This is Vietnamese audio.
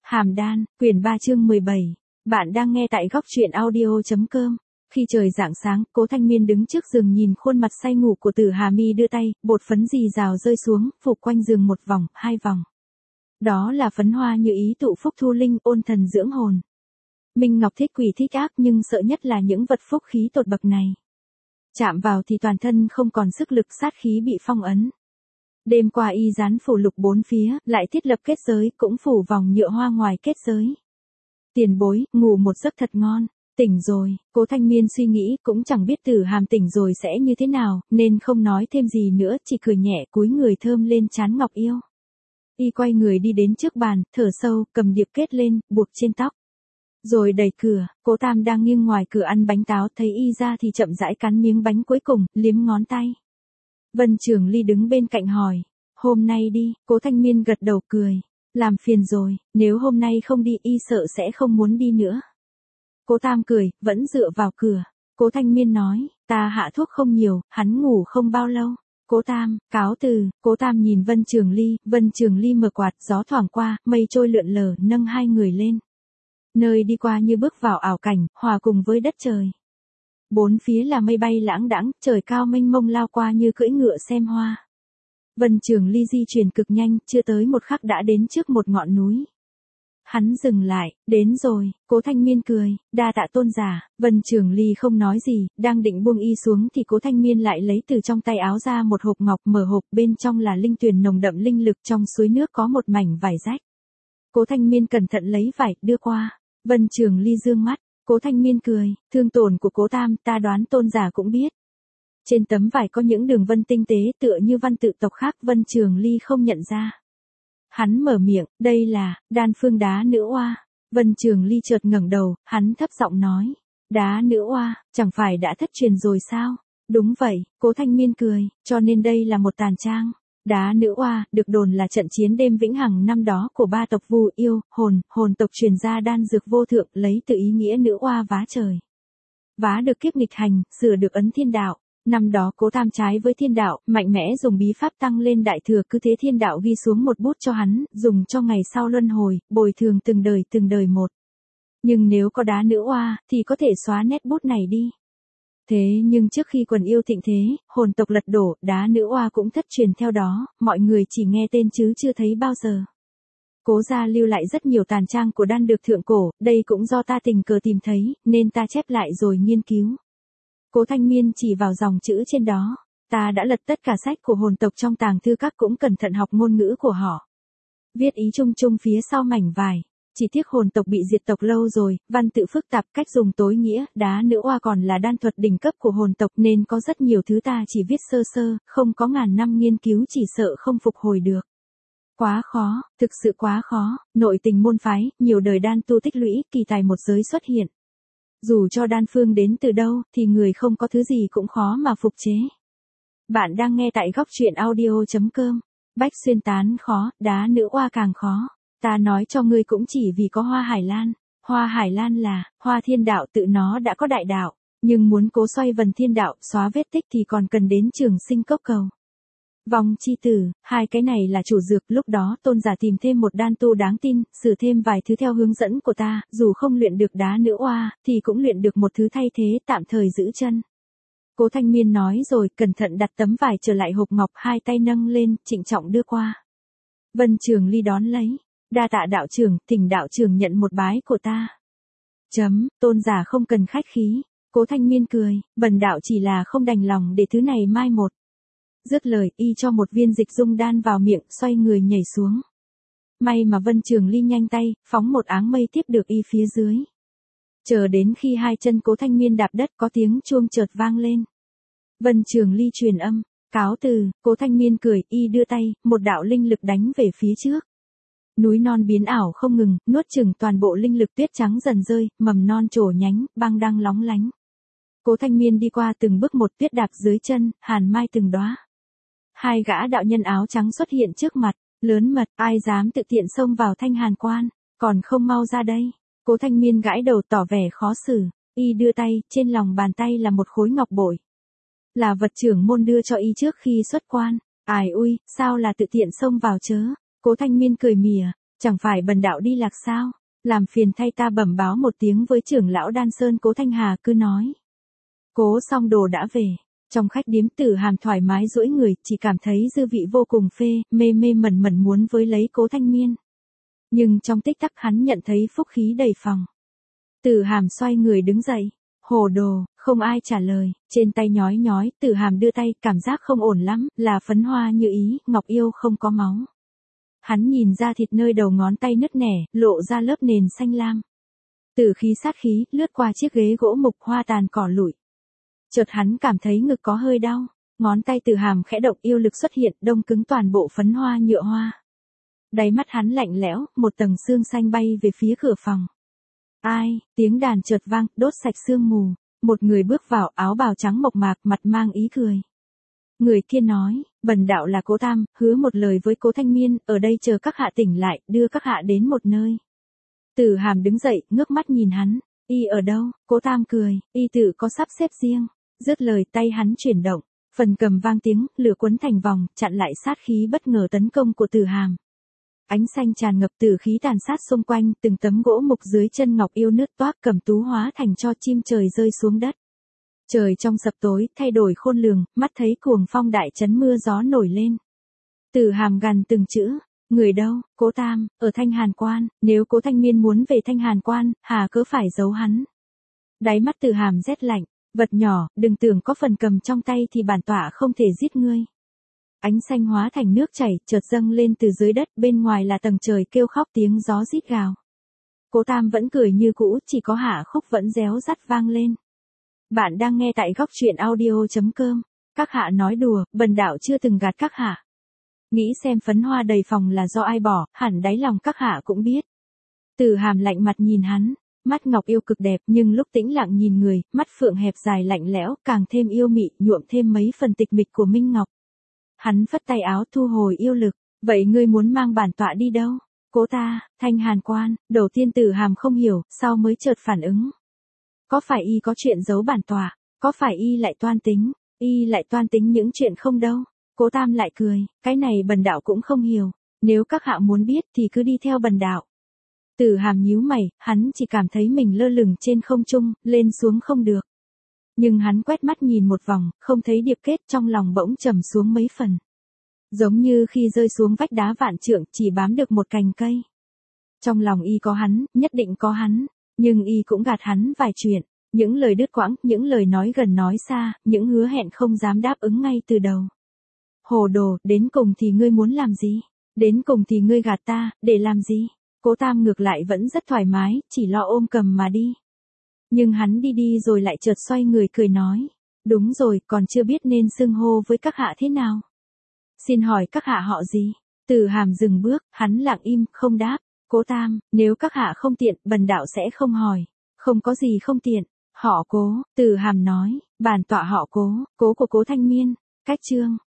Hàm Đan, quyển 3 chương 17. Bạn đang nghe tại góc truyện audio.com. Khi trời rạng sáng, Cố Thanh Miên đứng trước giường nhìn khuôn mặt say ngủ của Tử Hà Mi đưa tay, bột phấn rì rào rơi xuống, phủ quanh giường một vòng, hai vòng. Đó là phấn hoa như ý tụ phúc thu linh, ôn thần dưỡng hồn. Minh Ngọc thích quỷ thích ác nhưng sợ nhất là những vật phúc khí tột bậc này. Chạm vào thì toàn thân không còn sức lực, sát khí bị phong ấn. Đêm qua y dán phủ lục bốn phía, lại thiết lập kết giới, cũng phủ vòng nhựa hoa ngoài kết giới. Tiền bối, ngủ một giấc thật ngon. Tỉnh rồi, Cố Thanh Miên suy nghĩ, cũng chẳng biết Tử Hàm tỉnh rồi sẽ như thế nào, nên không nói thêm gì nữa, chỉ cười nhẹ cúi người thơm lên trán Ngọc Yêu. Y quay người đi đến trước bàn, thở sâu, cầm điệp kết lên, buộc trên tóc. Rồi đẩy cửa, Cố Tam đang nghiêng ngoài cửa ăn bánh táo, thấy y ra thì chậm rãi cắn miếng bánh cuối cùng, liếm ngón tay. Vân Trường Ly đứng bên cạnh hỏi, hôm nay đi, Cố Thanh Miên gật đầu cười, làm phiền rồi, nếu hôm nay không đi y sợ sẽ không muốn đi nữa. Cố Tam cười, vẫn dựa vào cửa. Cố Thanh Miên nói, ta hạ thuốc không nhiều, hắn ngủ không bao lâu. Cố Tam, cáo từ. Cố Tam nhìn Vân Trường Ly mở quạt, gió thoảng qua, mây trôi lượn lờ, nâng hai người lên. Nơi đi qua như bước vào ảo cảnh, hòa cùng với đất trời. Bốn phía là mây bay lãng đãng, trời cao mênh mông lao qua như cưỡi ngựa xem hoa. Vân Trường Ly di chuyển cực nhanh, chưa tới một khắc đã đến trước một ngọn núi. Hắn dừng lại, đến rồi. Cố Thanh Miên cười, đa tạ tôn giả. Vân Trường Ly không nói gì, đang định buông y xuống thì Cố Thanh Miên lại lấy từ trong tay áo ra một hộp ngọc, mở hộp, bên trong là linh tuyền nồng đậm linh lực, trong suối nước có một mảnh vải rách. Cố Thanh Miên cẩn thận lấy vải, đưa qua. Vân Trường Ly dương mắt. Cố Thanh Miên cười, thương tổn của Cố Tam, ta đoán tôn giả cũng biết. Trên tấm vải có những đường vân tinh tế tựa như văn tự tộc khác, Vân Trường Ly không nhận ra. Hắn mở miệng, đây là đan phương đá nữ oa. Vân Trường Ly chợt ngẩng đầu, hắn thấp giọng nói, đá nữ oa, chẳng phải đã thất truyền rồi sao? Đúng vậy, Cố Thanh Miên cười, cho nên đây là một tàn trang. Đá nữ oa, được đồn là trận chiến đêm vĩnh hằng năm đó của ba tộc Vu Yêu, hồn tộc truyền ra đan dược vô thượng, lấy từ ý nghĩa nữ oa vá trời. Vá được kiếp nghịch hành, sửa được ấn thiên đạo. Năm đó Cố Tam trái với thiên đạo, mạnh mẽ dùng bí pháp tăng lên đại thừa, cứ thế thiên đạo ghi xuống một bút cho hắn, dùng cho ngày sau luân hồi, bồi thường từng đời một. Nhưng nếu có đá nữ oa, thì có thể xóa nét bút này đi. Thế nhưng trước khi quần yêu thịnh thế, hồn tộc lật đổ, đá nữ oa cũng thất truyền theo đó, mọi người chỉ nghe tên chứ chưa thấy bao giờ. Cố gia lưu lại rất nhiều tàn trang của đan dược thượng cổ, đây cũng do ta tình cờ tìm thấy, nên ta chép lại rồi nghiên cứu. Cố Thanh Miên chỉ vào dòng chữ trên đó, ta đã lật tất cả sách của hồn tộc trong tàng thư các, cũng cẩn thận học ngôn ngữ của họ. Viết ý chung chung phía sau mảnh vải, chỉ tiếc hồn tộc bị diệt tộc lâu rồi, văn tự phức tạp, cách dùng tối nghĩa, đá nữ oa còn là đan thuật đỉnh cấp của hồn tộc nên có rất nhiều thứ ta chỉ viết sơ sơ, không có ngàn năm nghiên cứu chỉ sợ không phục hồi được. Quá khó, thực sự quá khó, nội tình môn phái, nhiều đời đan tu tích lũy, kỳ tài một giới xuất hiện. Dù cho đan phương đến từ đâu, thì người không có thứ gì cũng khó mà phục chế. Bạn đang nghe tại góc truyện audio.com. Bách xuyên tán khó, đá nữ oa càng khó. Ta nói cho ngươi cũng chỉ vì có hoa hải lan. Hoa hải lan là, hoa thiên đạo tự nó đã có đại đạo. Nhưng muốn cố xoay vần thiên đạo, xóa vết tích thì còn cần đến trường sinh cốc cầu. Vòng chi tử, hai cái này là chủ dược, lúc đó tôn giả tìm thêm một đan tu đáng tin, sửa thêm vài thứ theo hướng dẫn của ta, dù không luyện được đá nữ oa, thì cũng luyện được một thứ thay thế, tạm thời giữ chân. Cố Thanh Miên nói rồi, cẩn thận đặt tấm vải trở lại hộp ngọc, hai tay nâng lên, trịnh trọng đưa qua. Vân Trường Ly đón lấy, đa tạ đạo trưởng, thỉnh đạo trưởng nhận một bái của ta. Tôn giả không cần khách khí. Cố Thanh Miên cười, bần đạo chỉ là không đành lòng để thứ này mai một. Dứt lời, y cho một viên dịch dung đan vào miệng, xoay người nhảy xuống. May mà Vân Trường Ly nhanh tay, phóng một áng mây tiếp được y phía dưới. Chờ đến khi hai chân Cố Thanh Miên đạp đất, có tiếng chuông chợt vang lên. Vân Trường Ly truyền âm, cáo từ. Cố Thanh Miên cười, y đưa tay, một đạo linh lực đánh về phía trước. Núi non biến ảo không ngừng, nuốt chửng toàn bộ linh lực, tuyết trắng dần rơi, mầm non trổ nhánh, băng đang lóng lánh. Cố Thanh Miên đi qua từng bước một, tuyết đạp dưới chân, hàn mai từng đóa. Hai gã đạo nhân áo trắng xuất hiện trước mặt, lớn mật, ai dám tự tiện xông vào Thanh Hàn Quan, còn không mau ra đây. Cố Thanh Miên gãi đầu tỏ vẻ khó xử, y đưa tay, trên lòng bàn tay là một khối ngọc bội. Là vật trưởng môn đưa cho y trước khi xuất quan. Ai ui, sao là tự tiện xông vào chớ? Cố Thanh Miên cười mỉa, Chẳng phải bần đạo đi lạc sao? Làm phiền thay ta bẩm báo một tiếng với trưởng lão Đan Sơn. Cố Thanh Hà cứ nói. Cố xong đồ đã về. Trong khách điếm Tử Hàm thoải mái duỗi người, chỉ cảm thấy dư vị vô cùng phê, mê mê mẩn mẩn muốn với lấy Cố Thanh Miên. Nhưng trong tích tắc hắn nhận thấy phúc khí đầy phòng. Tử Hàm xoay người đứng dậy. Hồ đồ, không ai trả lời, trên tay nhói nhói, Tử Hàm đưa tay, cảm giác không ổn lắm, là phấn hoa như ý, ngọc yêu không có máu. Hắn nhìn ra thịt nơi đầu ngón tay nứt nẻ, lộ ra lớp nền xanh lam. Tử khí sát khí, lướt qua chiếc ghế gỗ mục hoa tàn cỏ lụi. Chợt hắn cảm thấy ngực có hơi đau, ngón tay Tử Hàm khẽ động yêu lực xuất hiện, đông cứng toàn bộ phấn hoa nhựa hoa. Đáy mắt hắn lạnh lẽo, một tầng sương xanh bay về phía cửa phòng. Ai, tiếng đàn chợt vang, đốt sạch sương mù. Một người bước vào, áo bào trắng mộc mạc, mặt mang ý cười. Người kia nói, bần đạo là Cố Tam, hứa một lời với Cố Thanh Miên, ở đây chờ các hạ tỉnh lại, đưa các hạ đến một nơi. Tử Hàm đứng dậy, ngước mắt nhìn hắn. Y ở đâu? Cố Tam cười, y tự có sắp xếp riêng. Dứt lời tay hắn chuyển động, phần cầm vang tiếng, lửa quấn thành vòng, chặn lại sát khí bất ngờ tấn công của Tử Hàm. Ánh xanh tràn ngập, tử khí tàn sát xung quanh, từng tấm gỗ mục dưới chân ngọc yêu nứt toác, Cẩm Tú hóa thành tro chim trời rơi xuống đất. Trời trong sập tối, thay đổi khôn lường, mắt thấy cuồng phong đại chấn mưa gió nổi lên. Tử Hàm gằn từng chữ, người đâu? Cố Tam, ở Thanh Hàn Quan, nếu Cố Thanh Miên muốn về Thanh Hàn Quan, hà cớ phải giấu hắn. Đáy mắt Tử Hàm rét lạnh, vật nhỏ, đừng tưởng có phần cầm trong tay thì bản tọa không thể giết ngươi. Ánh xanh hóa thành nước chảy, chợt dâng lên từ dưới đất, bên ngoài là tầng trời kêu khóc tiếng gió rít gào. Cố Tam vẫn cười như cũ, chỉ có hạ khúc vẫn réo rắt vang lên. Bạn đang nghe tại góc truyện audio.com. Các hạ nói đùa, bần đạo chưa từng gạt các hạ. Nghĩ xem phấn hoa đầy phòng là do ai bỏ, hẳn đáy lòng các hạ cũng biết. Tử Hàm lạnh mặt nhìn hắn, mắt ngọc yêu cực đẹp nhưng lúc tĩnh lặng nhìn người, mắt phượng hẹp dài lạnh lẽo, càng thêm yêu mị, nhuộm thêm mấy phần tịch mịch của Minh Ngọc. Hắn phất tay áo thu hồi yêu lực, vậy ngươi muốn mang bản tọa đi đâu? Cố ta, Thanh Hàn Quan. Đầu tiên Tử Hàm không hiểu, sau mới chợt phản ứng. Có phải y có chuyện giấu bản tọa? Có phải y lại toan tính? Y lại toan tính những chuyện không đâu? Cố Tam lại cười, cái này bần đạo cũng không hiểu, nếu các hạ muốn biết thì cứ đi theo bần đạo. Tử Hàm nhíu mày, hắn chỉ cảm thấy mình lơ lửng trên không trung, lên xuống không được. Nhưng hắn quét mắt nhìn một vòng, không thấy điệp kết, trong lòng bỗng trầm xuống mấy phần. Giống như khi rơi xuống vách đá vạn trượng, chỉ bám được một cành cây. Trong lòng y có hắn, nhất định có hắn, nhưng y cũng gạt hắn vài chuyện, những lời đứt quãng, những lời nói gần nói xa, những hứa hẹn không dám đáp ứng ngay từ đầu. Hồ đồ, đến cùng thì ngươi muốn làm gì? Đến cùng thì ngươi gạt ta, để làm gì? Cố Tam ngược lại vẫn rất thoải mái, chỉ lo ôm cầm mà đi. Nhưng hắn đi đi rồi lại chợt xoay người cười nói. Đúng rồi, còn chưa biết nên xưng hô với các hạ thế nào. Xin hỏi các hạ họ gì? Tử Hàm dừng bước, hắn lặng im, không đáp. Cố Tam, nếu các hạ không tiện, bần đạo sẽ không hỏi. Không có gì không tiện. Họ Cố, Tử Hàm nói, bản tọa họ Cố, Cố của Cố Thanh Miên. Cách chương.